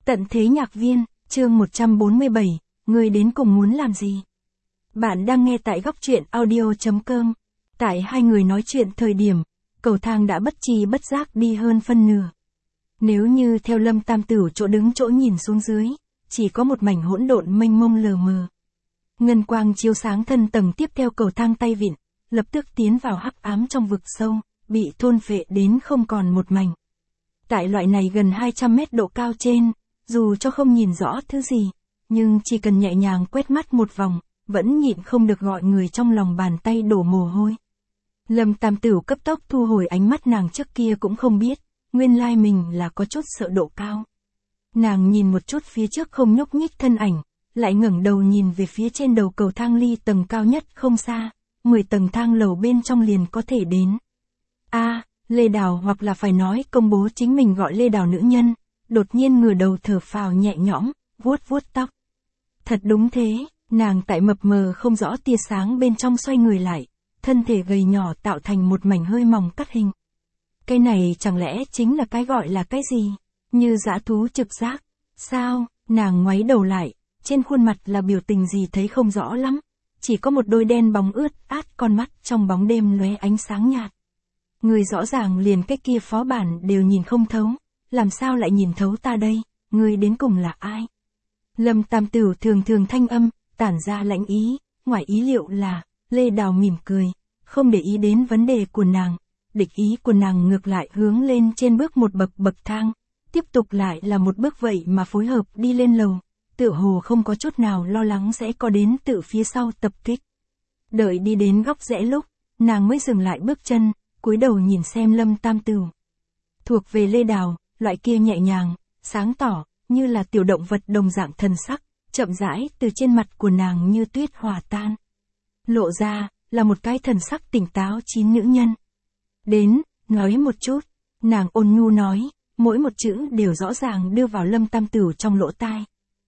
Tận thế nhạc viên, chương 147, người đến cùng muốn làm gì? Bạn đang nghe tại góc truyện audio.com. Tại hai người nói chuyện thời điểm, cầu thang đã bất tri bất giác đi hơn phân nửa. Nếu như theo Lâm Tam Tửu chỗ đứng chỗ nhìn xuống dưới, chỉ có một mảnh hỗn độn mênh mông lờ mờ. Ngân quang chiếu sáng thân tầng tiếp theo cầu thang tay vịn, lập tức tiến vào hắc ám trong vực sâu, bị thôn phệ đến không còn một mảnh. Tại loại này gần 200 mét độ cao trên, dù cho không nhìn rõ thứ gì, nhưng chỉ cần nhẹ nhàng quét mắt một vòng, vẫn nhịn không được gọi người trong lòng bàn tay đổ mồ hôi. Lâm Tam Tửu cấp tốc thu hồi ánh mắt, nàng trước kia cũng không biết, nguyên lai mình là có chút sợ độ cao. Nàng nhìn một chút phía trước không nhúc nhích thân ảnh, lại ngẩng đầu nhìn về phía trên đầu cầu thang ly tầng cao nhất không xa, 10 tầng thang lầu bên trong liền có thể đến. Lê Đào, hoặc là phải nói công bố chính mình gọi Lê Đào nữ nhân, đột nhiên ngửa đầu thở phào nhẹ nhõm, vuốt vuốt tóc. Thật đúng thế, nàng tại mập mờ không rõ tia sáng bên trong xoay người lại, thân thể gầy nhỏ tạo thành một mảnh hơi mỏng cắt hình. Cái này chẳng lẽ chính là cái gọi là cái gì? Như dã thú trực giác? Sao? Nàng ngoáy đầu lại, trên khuôn mặt là biểu tình gì thấy không rõ lắm, chỉ có một đôi đen bóng ướt át con mắt trong bóng đêm lóe ánh sáng nhạt. Người rõ ràng liền cái kia phó bản đều nhìn không thấu, làm sao lại nhìn thấu ta đây, người đến cùng là ai? Lâm Tam Tửu thường thường thanh âm, tản ra lãnh ý, ngoài ý liệu là, Lê Đào mỉm cười, không để ý đến vấn đề của nàng, địch ý của nàng ngược lại hướng lên trên bước một bậc thang, tiếp tục lại là một bước vậy mà phối hợp đi lên lầu, tựa hồ không có chút nào lo lắng sẽ có đến từ phía sau tập kích. Đợi đi đến góc rẽ lúc, nàng mới dừng lại bước chân, cúi đầu nhìn xem Lâm Tam Tửu. Thuộc về Lê Đào, loại kia nhẹ nhàng, sáng tỏ, như là tiểu động vật đồng dạng thần sắc, chậm rãi từ trên mặt của nàng như tuyết hòa tan. Lộ ra, là một cái thần sắc tỉnh táo chín nữ nhân. Đến, nói một chút, nàng ôn nhu nói, mỗi một chữ đều rõ ràng đưa vào Lâm Tam Tửu trong lỗ tai.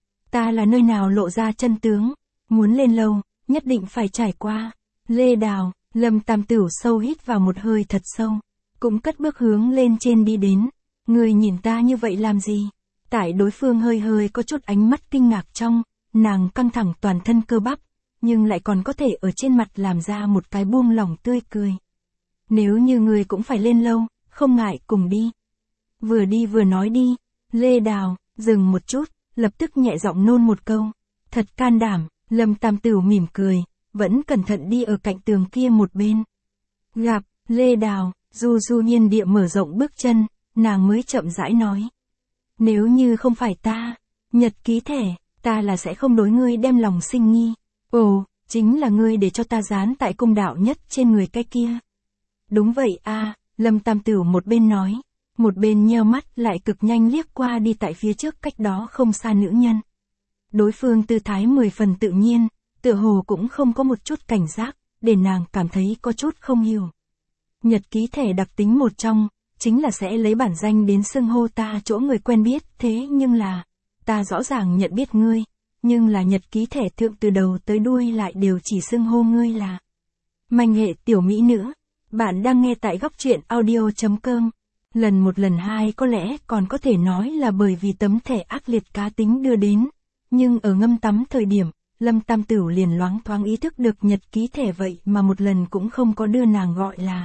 Ta là nơi nào lộ ra chân tướng, muốn lên lâu, nhất định phải trải qua. Lê Đào, Lâm Tam Tửu sâu hít vào một hơi thật sâu, cũng cất bước hướng lên trên đi đến. Người nhìn ta như vậy làm gì? Tại đối phương hơi có chút ánh mắt kinh ngạc trong, nàng căng thẳng toàn thân cơ bắp, nhưng lại còn có thể ở trên mặt làm ra một cái buông lỏng tươi cười. Nếu như người cũng phải lên lâu, không ngại cùng đi. Vừa đi vừa nói đi. Lê Đào, dừng một chút, lập tức nhẹ giọng nôn một câu. Thật can đảm, Lâm Tam Tửu mỉm cười, vẫn cẩn thận đi ở cạnh tường kia một bên. Gặp, Lê Đào, du nhiên địa mở rộng bước chân, nàng mới chậm rãi nói. Nếu như không phải ta, nhật ký thẻ, ta là sẽ không đối ngươi đem lòng sinh nghi. Ồ, chính là ngươi để cho ta dán tại cung đạo nhất trên người cái kia. Đúng vậy Lâm Tam Tửu một bên nói, một bên nheo mắt lại cực nhanh liếc qua đi tại phía trước cách đó không xa nữ nhân. Đối phương tư thái 10 phần tự nhiên, tựa hồ cũng không có một chút cảnh giác, để nàng cảm thấy có chút không hiểu. Nhật ký thẻ đặc tính một trong, chính là sẽ lấy bản danh đến xưng hô ta chỗ người quen biết, thế nhưng là, ta rõ ràng nhận biết ngươi, nhưng là nhật ký thẻ thượng từ đầu tới đuôi lại đều chỉ xưng hô ngươi là manh hệ tiểu mỹ nữ. Bạn đang nghe tại góc truyện audio.com. Lần một lần hai có lẽ còn có thể nói là bởi vì tấm thẻ ác liệt cá tính đưa đến, nhưng ở ngâm tắm thời điểm, Lâm Tam Tửu liền loáng thoáng ý thức được nhật ký thẻ vậy mà một lần cũng không có đưa nàng gọi là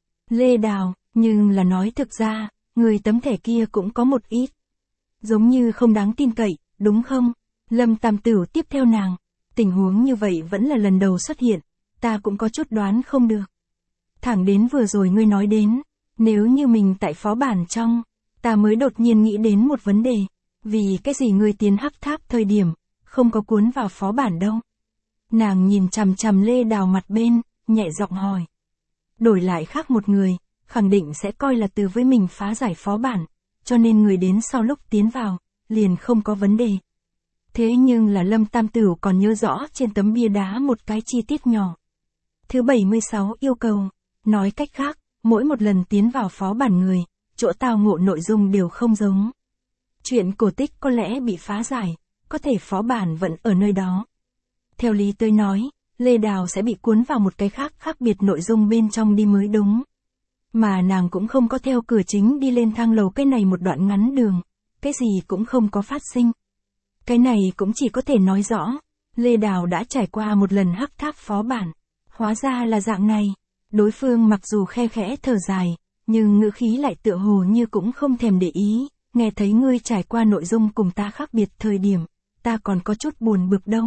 Lê Đào, nhưng là nói thực ra, người tấm thẻ kia cũng có một ít giống như không đáng tin cậy, đúng không? Lâm Tam Tửu tiếp theo nàng, tình huống như vậy vẫn là lần đầu xuất hiện, ta cũng có chút đoán không được. Thẳng đến vừa rồi ngươi nói đến, nếu như mình tại phó bản trong, ta mới đột nhiên nghĩ đến một vấn đề, vì cái gì ngươi tiến hắc tháp thời điểm, không có cuốn vào phó bản đâu. Nàng nhìn chằm chằm Lê Đào mặt bên, nhẹ giọng hỏi. Đổi lại khác một người, khẳng định sẽ coi là từ với mình phá giải phó bản, cho nên người đến sau lúc tiến vào, liền không có vấn đề. Thế nhưng là Lâm Tam Tửu còn nhớ rõ trên tấm bia đá một cái chi tiết nhỏ. Thứ 76 yêu cầu, nói cách khác, mỗi một lần tiến vào phó bản người, chỗ tao ngộ nội dung đều không giống. Chuyện cổ tích có lẽ bị phá giải, có thể phó bản vẫn ở nơi đó. Theo lý tới nói, Lê Đào sẽ bị cuốn vào một cái khác biệt nội dung bên trong đi mới đúng. Mà nàng cũng không có theo cửa chính đi lên thang lầu cái này một đoạn ngắn đường, cái gì cũng không có phát sinh. Cái này cũng chỉ có thể nói rõ, Lê Đào đã trải qua một lần hắc tháp phó bản. Hóa ra là dạng này. Đối phương mặc dù khe khẽ thở dài, nhưng ngữ khí lại tựa hồ như cũng không thèm để ý. Nghe thấy ngươi trải qua nội dung cùng ta khác biệt thời điểm, ta còn có chút buồn bực đâu.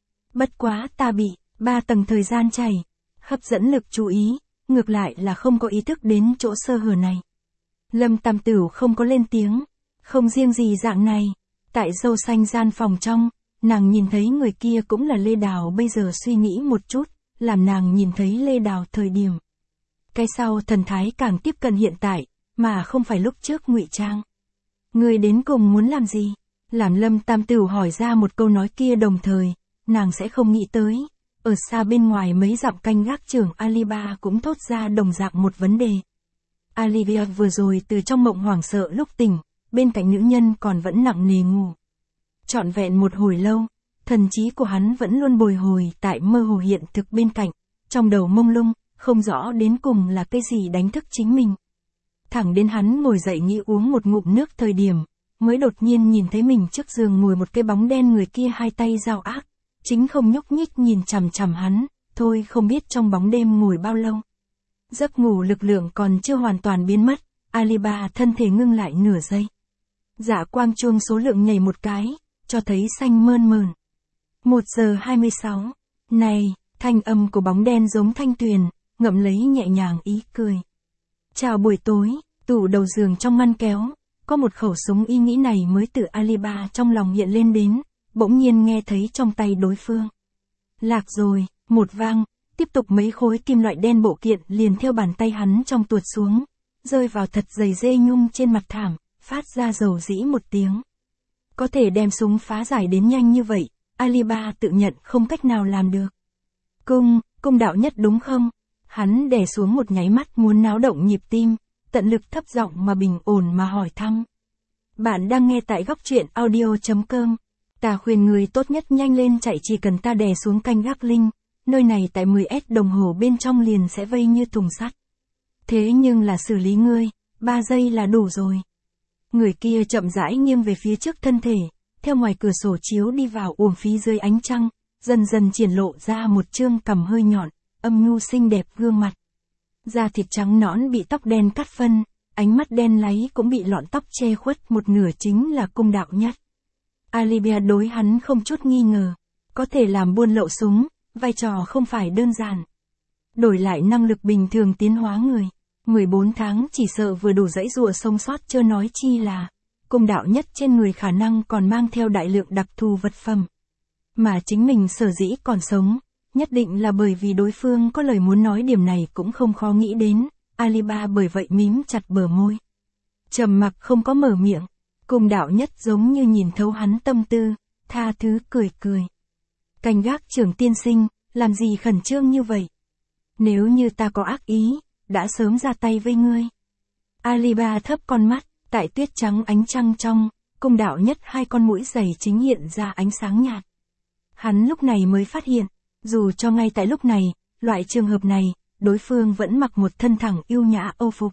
Bất quá ta bị 3 tầng thời gian chảy, hấp dẫn lực chú ý, ngược lại là không có ý thức đến chỗ sơ hở này. Lâm Tam Tửu không có lên tiếng, không riêng gì dạng này, tại dâu xanh gian phòng trong, nàng nhìn thấy người kia cũng là Lê Đào. Bây giờ suy nghĩ một chút, làm nàng nhìn thấy Lê Đào thời điểm. Cái sau thần thái càng tiếp cận hiện tại, mà không phải lúc trước ngụy trang. Người đến cùng muốn làm gì? Làm Lâm Tam Tửu hỏi ra một câu nói kia đồng thời, nàng sẽ không nghĩ tới. Ở xa bên ngoài mấy dặm canh gác trưởng Aliba cũng thốt ra đồng dạng một vấn đề. Alivia vừa rồi từ trong mộng hoảng sợ lúc tỉnh, bên cạnh nữ nhân còn vẫn nặng nề ngủ. Trọn vẹn một hồi lâu, thần trí của hắn vẫn luôn bồi hồi tại mơ hồ hiện thực bên cạnh, trong đầu mông lung, không rõ đến cùng là cái gì đánh thức chính mình. Thẳng đến hắn ngồi dậy nghĩ uống một ngụm nước thời điểm, mới đột nhiên nhìn thấy mình trước giường ngồi một cái bóng đen, người kia hai tay giao ác, chính không nhúc nhích nhìn chằm chằm hắn, thôi không biết trong bóng đêm ngồi bao lâu. Giấc ngủ lực lượng còn chưa hoàn toàn biến mất, Aliba thân thể ngưng lại nửa giây. Dạ quang chuông số lượng nhảy một cái, cho thấy xanh mơn mởn. 1 giờ 26. Này, thanh âm của bóng đen giống thanh tuyền, ngậm lấy nhẹ nhàng ý cười. Chào buổi tối, tủ đầu giường trong ngăn kéo, có một khẩu súng. Ý nghĩ này mới từ Aliba trong lòng hiện lên đến, bỗng nhiên nghe thấy trong tay đối phương. Lạc rồi, một vang, tiếp tục mấy khối kim loại đen bộ kiện liền theo bàn tay hắn trong tuột xuống, rơi vào thật dày dê nhung trên mặt thảm, phát ra dầu dĩ một tiếng. Có thể đem súng phá giải đến nhanh như vậy, Aliba tự nhận không cách nào làm được. Cung đạo nhất đúng không? Hắn đè xuống một nháy mắt muốn náo động nhịp tim, tận lực thấp giọng mà bình ổn mà hỏi thăm. Bạn đang nghe tại góc truyện audio.com. Ta khuyên người tốt nhất nhanh lên chạy, chỉ cần ta đè xuống canh gác linh, nơi này tại 10s đồng hồ bên trong liền sẽ vây như thùng sắt. Thế nhưng là xử lý ngươi, 3 giây là đủ rồi. Người kia chậm rãi nghiêng về phía trước thân thể, theo ngoài cửa sổ chiếu đi vào uổng phí dưới ánh trăng, dần dần triển lộ ra một trương cằm hơi nhọn, âm nhu xinh đẹp gương mặt. Da thịt trắng nõn bị tóc đen cắt phân, ánh mắt đen láy cũng bị lọn tóc che khuất một nửa, chính là cung đạo nhất. Alibia đối hắn không chút nghi ngờ, có thể làm buôn lậu súng, vai trò không phải đơn giản. Đổi lại năng lực bình thường tiến hóa người, 14 tháng chỉ sợ vừa đủ dãy dụa sống sót, chớ nói chi là cung đạo nhất trên người khả năng còn mang theo đại lượng đặc thù vật phẩm. Mà chính mình sở dĩ còn sống, nhất định là bởi vì đối phương có lời muốn nói, điểm này cũng không khó nghĩ đến. Aliba bởi vậy mím chặt bờ môi, trầm mặc không có mở miệng. Cung đạo nhất giống như nhìn thấu hắn tâm tư, tha thứ cười cười. Canh gác trưởng tiên sinh, làm gì khẩn trương như vậy? Nếu như ta có ác ý, đã sớm ra tay với ngươi. Aliba thấp con mắt, tại tuyết trắng ánh trăng trong, cung đạo nhất hai con mũi giày chính hiện ra ánh sáng nhạt. Hắn lúc này mới phát hiện, dù cho ngay tại lúc này, loại trường hợp này, đối phương vẫn mặc một thân thẳng yêu nhã âu phục.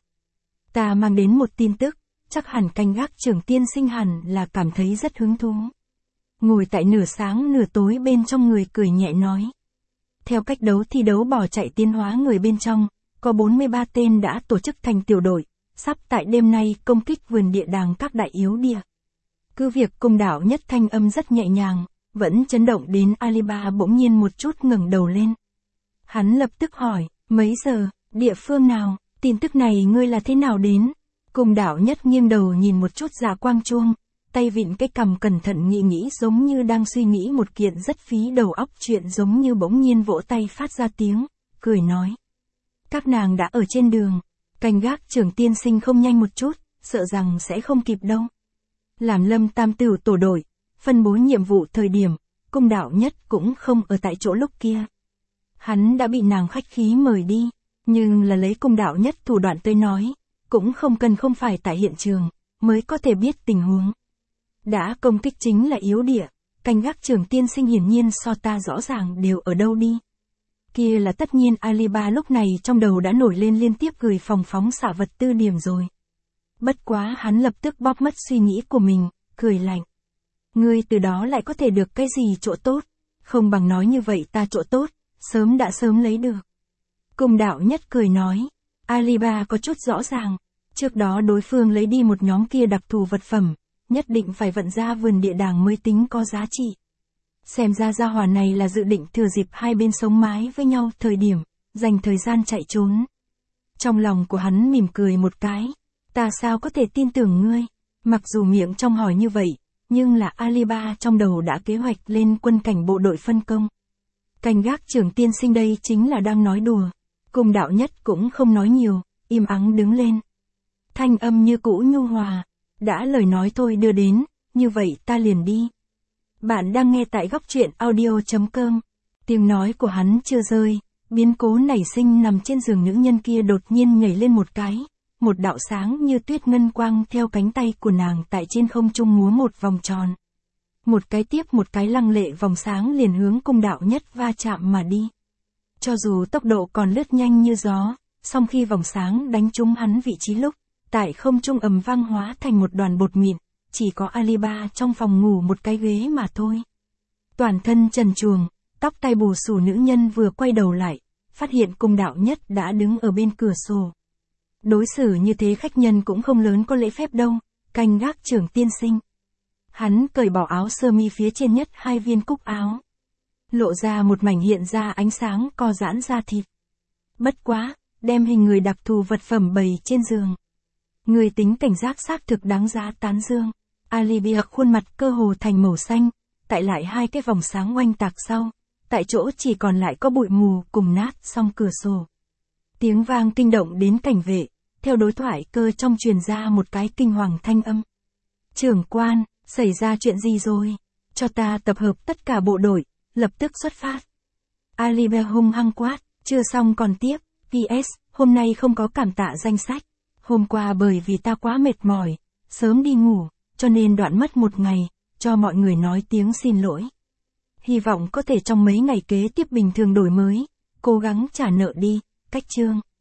Ta mang đến một tin tức, chắc hẳn canh gác trưởng tiên sinh hẳn là cảm thấy rất hứng thú. Ngồi tại nửa sáng nửa tối bên trong người cười nhẹ nói. Theo cách đấu thi đấu bỏ chạy tiến hóa người bên trong, có 43 tên đã tổ chức thành tiểu đội, sắp tại đêm nay công kích vườn địa đàng các đại yếu địa. Cứ việc cung đạo nhất thanh âm rất nhẹ nhàng, vẫn chấn động đến Aliba bỗng nhiên một chút ngẩng đầu lên. Hắn lập tức hỏi, mấy giờ, địa phương nào, tin tức này ngươi là thế nào đến? Cung đạo nhất nghiêng đầu nhìn một chút dạ quang chuông, tay vịn cái cằm cẩn thận nghĩ giống như đang suy nghĩ một kiện rất phí đầu óc chuyện, giống như bỗng nhiên vỗ tay phát ra tiếng, cười nói. Các nàng đã ở trên đường, canh gác trưởng tiên sinh không nhanh một chút, sợ rằng sẽ không kịp đâu. Làm Lâm Tam Tửu tổ đội, phân bố nhiệm vụ thời điểm, cung đạo nhất cũng không ở tại chỗ lúc kia. Hắn đã bị nàng khách khí mời đi, nhưng là lấy cung đạo nhất thủ đoạn tôi nói, cũng không cần không phải tại hiện trường, mới có thể biết tình huống. Đã công kích chính là yếu địa, canh gác trưởng tiên sinh hiển nhiên so ta rõ ràng đều ở đâu đi. Kia là tất nhiên. Aliba lúc này trong đầu đã nổi lên liên tiếp gửi phòng phóng xạ vật tư điểm rồi. Bất quá hắn lập tức bóp mất suy nghĩ của mình, cười lạnh. Ngươi từ đó lại có thể được cái gì chỗ tốt, không bằng nói như vậy ta chỗ tốt, sớm đã lấy được. Cung Đạo Nhất cười nói, Alibaba có chút rõ ràng, trước đó đối phương lấy đi một nhóm kia đặc thù vật phẩm, nhất định phải vận ra vườn địa đàng mới tính có giá trị. Xem ra gia hỏa này là dự định thừa dịp hai bên sống mái với nhau thời điểm, dành thời gian chạy trốn. Trong lòng của hắn mỉm cười một cái, ta sao có thể tin tưởng ngươi, mặc dù miệng trong hỏi như vậy, nhưng là Alibaba trong đầu đã kế hoạch lên quân cảnh bộ đội phân công. Canh gác trưởng tiên sinh đây chính là đang nói đùa. Cung Đạo Nhất cũng không nói nhiều, im ắng đứng lên. Thanh âm như cũ nhu hòa, đã lời nói thôi đưa đến, như vậy ta liền đi. Bạn đang nghe tại góc truyện audio.com. Tiếng nói của hắn chưa rơi, biến cố nảy sinh nằm trên giường nữ nhân kia đột nhiên nhảy lên một cái, một đạo sáng như tuyết ngân quang theo cánh tay của nàng tại trên không trung múa một vòng tròn. Một cái tiếp một cái lăng lệ vòng sáng liền hướng Cung Đạo Nhất va chạm mà đi. Cho dù tốc độ còn lướt nhanh như gió, song khi vòng sáng đánh trúng hắn vị trí lúc, tại không trung ầm vang hóa thành một đoàn bột mịn, chỉ có Alibaba trong phòng ngủ một cái ghế mà thôi. Toàn thân trần truồng, tóc tai bù xù nữ nhân vừa quay đầu lại, phát hiện Cung Đạo Nhất đã đứng ở bên cửa sổ. Đối xử như thế khách nhân cũng không lớn có lễ phép đâu, canh gác trưởng tiên sinh. Hắn cởi bỏ áo sơ mi phía trên nhất hai viên cúc áo. Lộ ra một mảnh hiện ra ánh sáng co giãn da thịt. Bất quá, đem hình người đặc thù vật phẩm bày trên giường. Người tính cảnh giác xác thực đáng giá tán dương. Alibaba khuôn mặt cơ hồ thành màu xanh, tại lại hai cái vòng sáng oanh tạc sau, tại chỗ chỉ còn lại có bụi mù cùng nát song cửa sổ. Tiếng vang kinh động đến cảnh vệ, theo đối thoại cơ trong truyền ra một cái kinh hoàng thanh âm. Trưởng quan, xảy ra chuyện gì rồi? Cho ta tập hợp tất cả bộ đội, lập tức xuất phát. Alibaba hung hăng quát, chưa xong còn tiếp, PS, hôm nay không có cảm tạ danh sách. Hôm qua bởi vì ta quá mệt mỏi, sớm đi ngủ, cho nên đoạn mất một ngày, cho mọi người nói tiếng xin lỗi. Hy vọng có thể trong mấy ngày kế tiếp bình thường đổi mới, cố gắng trả nợ đi, cách chương.